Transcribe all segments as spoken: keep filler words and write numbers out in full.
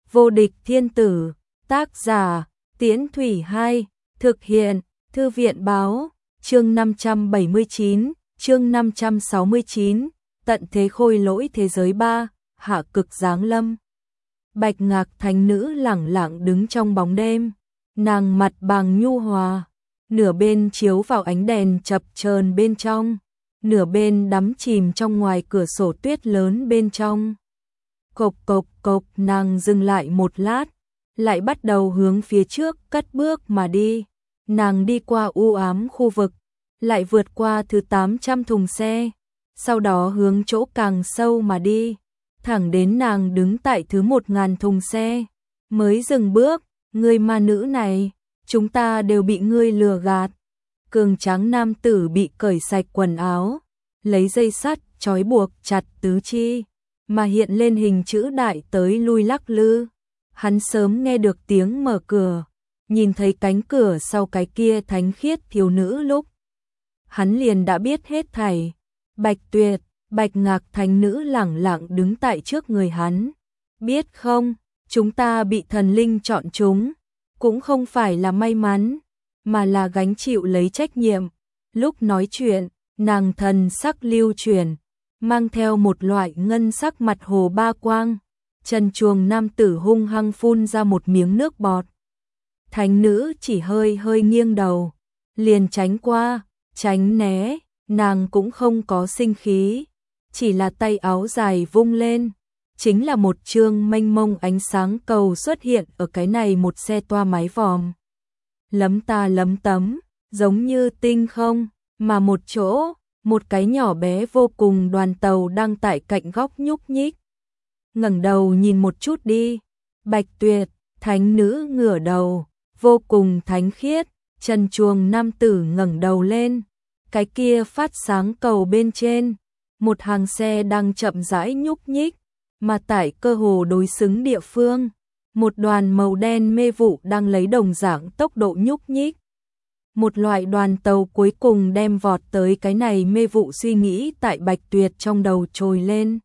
Vô địch thiên tử, tác giả, Tiễn Thủy hai, thực hiện, Thư viện báo, chương năm trăm bảy mươi chín, chương năm trăm sáu mươi chín, tận thế khôi lỗi thế giới ba, hạ cực giáng lâm. Bạch Ngạc thánh nữ lẳng lặng đứng trong bóng đêm, nàng mặt bằng nhu hòa, nửa bên chiếu vào ánh đèn chập chờn bên trong, nửa bên đắm chìm trong ngoài cửa sổ tuyết lớn bên trong. Cộc cộc cộc, nàng dừng lại một lát, lại bắt đầu hướng phía trước cất bước mà đi. Nàng đi qua u ám khu vực, lại vượt qua thứ tám trăm thùng xe, sau đó hướng chỗ càng sâu mà đi, thẳng đến nàng đứng tại thứ một nghìn thùng xe, mới dừng bước. Người ma nữ này, chúng ta đều bị ngươi lừa gạt. Cường tráng nam tử bị cởi sạch quần áo, lấy dây sắt trói buộc chặt tứ chi, mà hiện lên hình chữ đại tới lui lắc lư. Hắn sớm nghe được tiếng mở cửa, nhìn thấy cánh cửa sau cái kia thánh khiết thiếu nữ lúc, hắn liền đã biết hết thảy. Bạch Tuyệt, Bạch Ngạc thánh nữ lẳng lặng đứng tại trước người hắn. Biết không, chúng ta bị thần linh chọn chúng, cũng không phải là may mắn, mà là gánh chịu lấy trách nhiệm. Lúc nói chuyện, nàng thần sắc lưu chuyển, mang theo một loại ngân sắc mặt hồ ba quang. Trần chuồng nam tử hung hăng phun ra một miếng nước bọt. Thánh nữ chỉ hơi hơi nghiêng đầu, liền tránh qua, tránh né, nàng cũng không có sinh khí, chỉ là tay áo dài vung lên, chính là một chương mênh mông ánh sáng cầu xuất hiện ở cái này một xe toa mái vòm. Lấm ta lấm tấm, giống như tinh không, mà một chỗ, một cái nhỏ bé vô cùng đoàn tàu đang tại cạnh góc nhúc nhích. Ngẩng đầu nhìn một chút đi. Bạch Tuyệt, thánh nữ ngửa đầu, vô cùng thánh khiết. Trần chuồng nam tử ngẩng đầu lên, cái kia phát sáng cầu bên trên, một hàng xe đang chậm rãi nhúc nhích, mà tại cơ hồ đối xứng địa phương, một đoàn màu đen mê vụ đang lấy đồng dạng tốc độ nhúc nhích. Một loại đoàn tàu cuối cùng đem vọt tới cái này mê vụ suy nghĩ tại Bạch Tuyệt trong đầu trồi lên.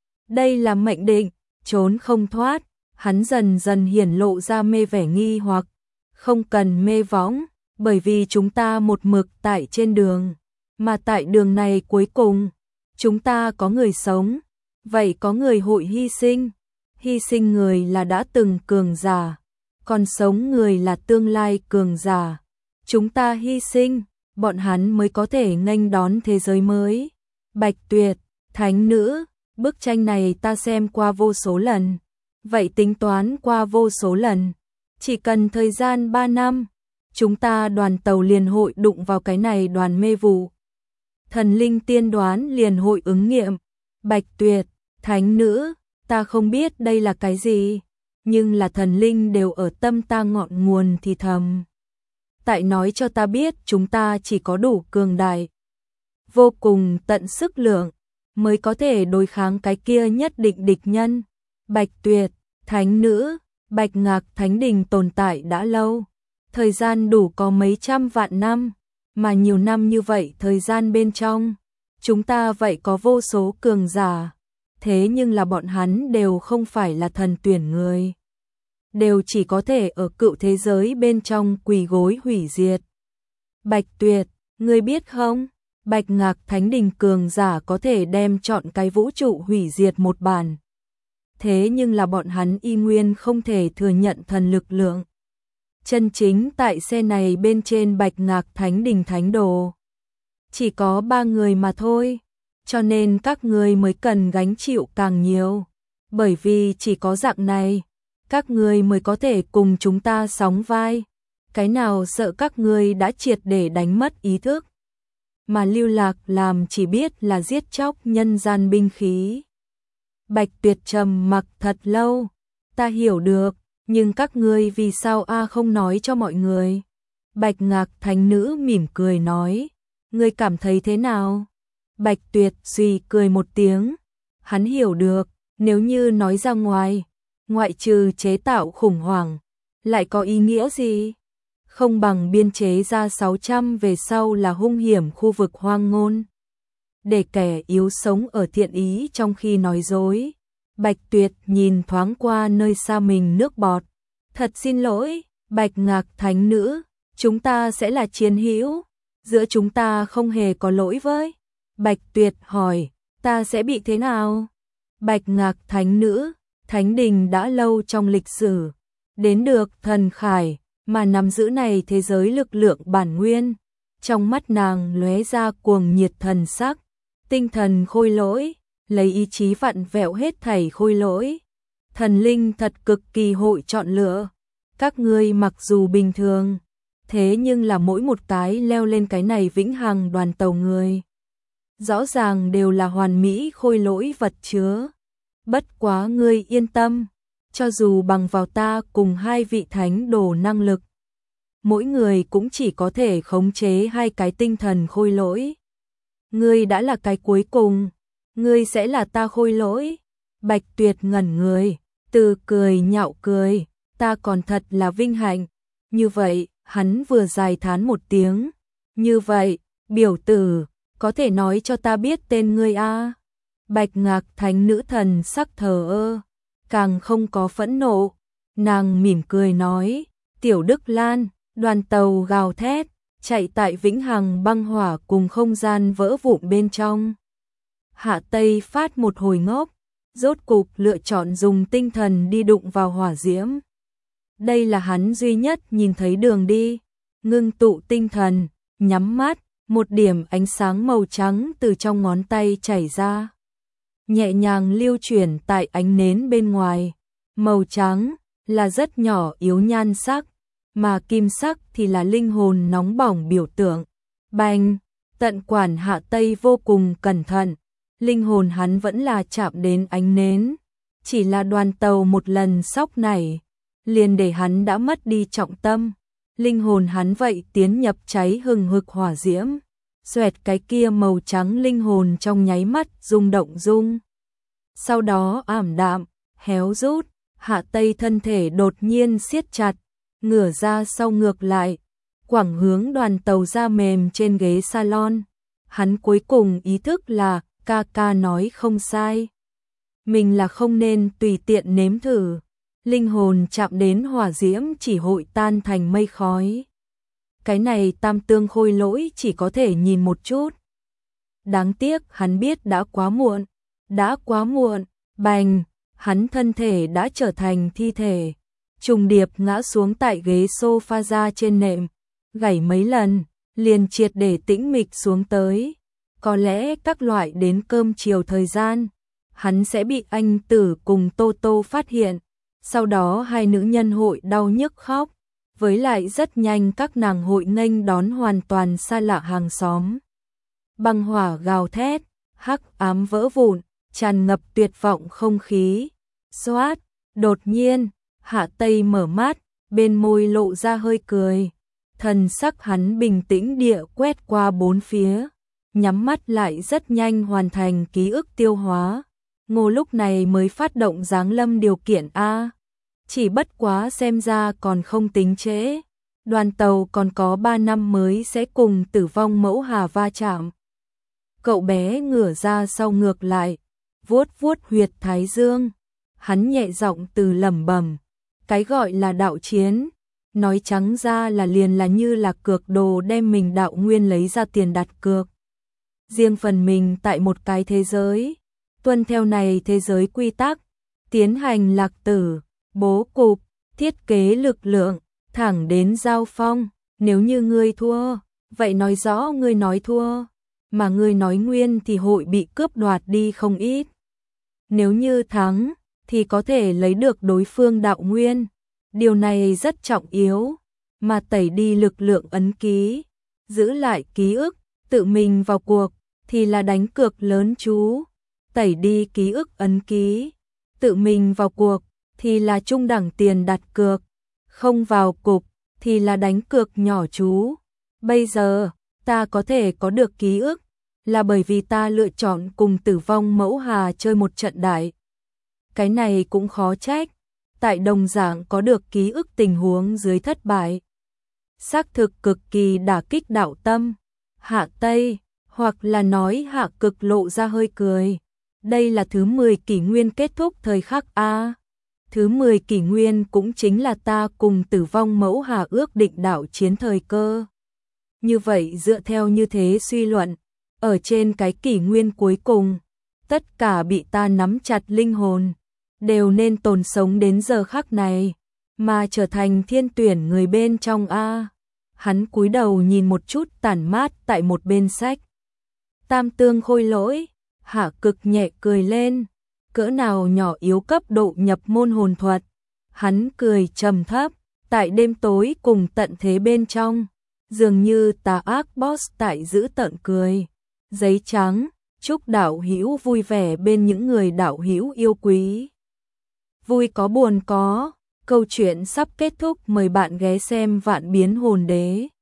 Đây là mệnh định, trốn không thoát. Hắn dần dần hiển lộ ra mê vẻ nghi hoặc. Không cần mê võng, bởi vì chúng ta một mực tại trên đường, mà tại đường này cuối cùng, chúng ta có người sống, vậy có người hội hy sinh. Hy sinh người là đã từng cường giả, còn sống người là tương lai cường giả. Chúng ta hy sinh, bọn hắn mới có thể nghênh đón thế giới mới. Bạch Tuyệt, thánh nữ, bức tranh này ta xem qua vô số lần, vậy tính toán qua vô số lần. Chỉ cần thời gian ba năm, chúng ta đoàn tàu liền hội đụng vào cái này đoàn mê vụ. Thần linh tiên đoán liền hội ứng nghiệm. Bạch Tuyệt, thánh nữ, ta không biết đây là cái gì, nhưng là thần linh đều ở tâm ta ngọn nguồn thì thầm. Tại nói cho ta biết chúng ta chỉ có đủ cường đại, vô cùng tận sức lượng, mới có thể đối kháng cái kia nhất định địch nhân. Bạch Tuyệt, thánh nữ, Bạch Ngạc thánh đình tồn tại đã lâu, thời gian đủ có mấy trăm vạn năm, mà nhiều năm như vậy thời gian bên trong, chúng ta vậy có vô số cường giả, thế nhưng là bọn hắn đều không phải là thần tuyển người, đều chỉ có thể ở cựu thế giới bên trong quỳ gối hủy diệt. Bạch Tuyệt, ngươi biết không, Bạch Ngạc thánh đình cường giả có thể đem chọn cái vũ trụ hủy diệt một bản. Thế nhưng là bọn hắn y nguyên không thể thừa nhận thần lực lượng chân chính tại xe này bên trên Bạch Ngạc thánh đình thánh đồ. Chỉ có ba người mà thôi, cho nên các ngươi mới cần gánh chịu càng nhiều. Bởi vì chỉ có dạng này, các ngươi mới có thể cùng chúng ta sóng vai. Cái nào sợ các ngươi đã triệt để đánh mất ý thức, mà lưu lạc làm chỉ biết là giết chóc nhân gian binh khí. Bạch Tuyệt trầm mặc thật lâu. Ta hiểu được, nhưng các ngươi vì sao a không nói cho mọi người? Bạch Ngạc thánh nữ mỉm cười nói. Ngươi cảm thấy thế nào? Bạch Tuyệt suy cười một tiếng. Hắn hiểu được, nếu như nói ra ngoài, ngoại trừ chế tạo khủng hoảng, lại có ý nghĩa gì? Không bằng biên chế ra sáu trăm về sau là hung hiểm khu vực hoang ngôn, để kẻ yếu sống ở thiện ý trong khi nói dối. Bạch Tuyệt nhìn thoáng qua nơi xa mình nước bọt. Thật xin lỗi, Bạch Ngạc Thánh Nữ, chúng ta sẽ là chiến hữu, giữa chúng ta không hề có lỗi với. Bạch Tuyệt hỏi, ta sẽ bị thế nào? Bạch Ngạc Thánh Nữ, Thánh Đình đã lâu trong lịch sử, đến được thần khải, mà nắm giữ này thế giới lực lượng bản nguyên. Trong mắt nàng lóe ra cuồng nhiệt thần sắc, tinh thần khôi lỗi, lấy ý chí vặn vẹo hết thảy khôi lỗi. Thần linh thật cực kỳ hội chọn lựa. Các ngươi mặc dù bình thường, thế nhưng là mỗi một cái leo lên cái này vĩnh hằng đoàn tàu người. Rõ ràng đều là hoàn mỹ khôi lỗi vật chứa. Bất quá ngươi yên tâm, cho dù bằng vào ta cùng hai vị thánh đồ năng lực, mỗi người cũng chỉ có thể khống chế hai cái tinh thần khôi lỗi. Ngươi đã là cái cuối cùng, ngươi sẽ là ta khôi lỗi. Bạch Tuyệt ngẩn người, từ cười nhạo cười, ta còn thật là vinh hạnh. Như vậy, hắn vừa dài thán một tiếng. Như vậy, biểu tử, có thể nói cho ta biết tên ngươi a? Bạch Ngạc Thánh Nữ thần sắc thờ ơ, càng không có phẫn nộ. Nàng mỉm cười nói, Tiểu Đức Lan. Đoàn tàu gào thét, chạy tại vĩnh hằng băng hỏa cùng không gian vỡ vụn bên trong. Hạ Tây Phát một hồi ngốc, rốt cục lựa chọn dùng tinh thần đi đụng vào hỏa diễm. Đây là hắn duy nhất nhìn thấy đường đi. Ngưng tụ tinh thần, nhắm mắt, một điểm ánh sáng màu trắng từ trong ngón tay chảy ra, nhẹ nhàng lưu chuyển tại ánh nến bên ngoài. Màu trắng là rất nhỏ yếu nhan sắc, mà kim sắc thì là linh hồn nóng bỏng biểu tượng. Bành, tận quản Hạ Tây vô cùng cẩn thận, linh hồn hắn vẫn là chạm đến ánh nến, chỉ là đoàn tàu một lần sóc này, liền để hắn đã mất đi trọng tâm. Linh hồn hắn vậy tiến nhập cháy hừng hực hỏa diễm, xoẹt cái kia màu trắng linh hồn trong nháy mắt rung động rung. Sau đó ảm đạm, héo rút, Hạ Tây thân thể đột nhiên siết chặt, ngửa ra sau ngược lại, quẳng hướng đoàn tàu da mềm trên ghế salon. Hắn cuối cùng ý thức là, ca ca nói không sai. Mình là không nên tùy tiện nếm thử. Linh hồn chạm đến hỏa diễm chỉ hội tan thành mây khói. Cái này tam tương khôi lỗi chỉ có thể nhìn một chút. Đáng tiếc hắn biết đã quá muộn. Đã quá muộn, bành, hắn thân thể đã trở thành thi thể. Trùng điệp ngã xuống tại ghế sofa ra trên nệm, gãy mấy lần, liền triệt để tĩnh mịch xuống tới. Có lẽ các loại đến cơm chiều thời gian, hắn sẽ bị anh Tử cùng Tô Tô phát hiện. Sau đó hai nữ nhân hội đau nhức khóc, với lại rất nhanh các nàng hội nghênh đón hoàn toàn xa lạ hàng xóm. Băng hỏa gào thét, hắc ám vỡ vụn, tràn ngập tuyệt vọng không khí. Xoát, đột nhiên, Hạ Tây mở mắt, bên môi lộ ra hơi cười. Thần sắc hắn bình tĩnh địa quét qua bốn phía, nhắm mắt lại rất nhanh hoàn thành ký ức tiêu hóa. Ngô lúc này mới phát động giáng lâm điều kiện A. Chỉ bất quá xem ra còn không tính trễ. Đoàn tàu còn có ba năm mới sẽ cùng Tử Vong Mẫu Hà va chạm. Cậu bé ngửa ra sau ngược lại, vuốt vuốt huyệt thái dương. Hắn nhẹ giọng từ lẩm bẩm, cái gọi là đạo chiến, nói trắng ra là liền là như là cược đồ đem mình đạo nguyên lấy ra tiền đặt cược. Riêng phần mình tại một cái thế giới, tuân theo này thế giới quy tắc, tiến hành lạc tử, bố cục, thiết kế lực lượng, thẳng đến giao phong. Nếu như ngươi thua, vậy nói rõ ngươi nói thua, mà ngươi nói nguyên thì hội bị cướp đoạt đi không ít. Nếu như thắng, thì có thể lấy được đối phương đạo nguyên. Điều này rất trọng yếu, mà tẩy đi lực lượng ấn ký, giữ lại ký ức, tự mình vào cuộc, thì là đánh cược lớn chú. Tẩy đi ký ức ấn ký, tự mình vào cuộc, thì là trung đẳng tiền đặt cược, không vào cục, thì là đánh cược nhỏ chú. Bây giờ, ta có thể có được ký ức, là bởi vì ta lựa chọn cùng Tử Vong Mẫu Hà chơi một trận đại. Cái này cũng khó trách, tại đồng dạng có được ký ức tình huống dưới thất bại. Xác thực cực kỳ đả kích đạo tâm. Hạ Tây, hoặc là nói Hạ Cực lộ ra hơi cười. Đây là thứ mười kỷ nguyên kết thúc thời khắc A. Thứ mười kỷ nguyên cũng chính là ta cùng Tử Vong Mẫu Hà ước định đạo chiến thời cơ. Như vậy dựa theo như thế suy luận, ở trên cái kỷ nguyên cuối cùng, tất cả bị ta nắm chặt linh hồn, đều nên tồn sống đến giờ khắc này, mà trở thành thiên tuyển người bên trong A. Hắn cúi đầu nhìn một chút tản mát tại một bên sách. Tam tương khôi lỗi, Hạ Cực nhẹ cười lên, cỡ nào nhỏ yếu cấp độ nhập môn hồn thuật. Hắn cười trầm thấp, tại đêm tối cùng tận thế bên trong, dường như tà ác boss tại giữ tận cười. Giấy trắng, chúc đạo hữu vui vẻ bên những người đạo hữu yêu quý. Vui có buồn có, câu chuyện sắp kết thúc, mời bạn ghé xem Vạn Biến Hồn Đế.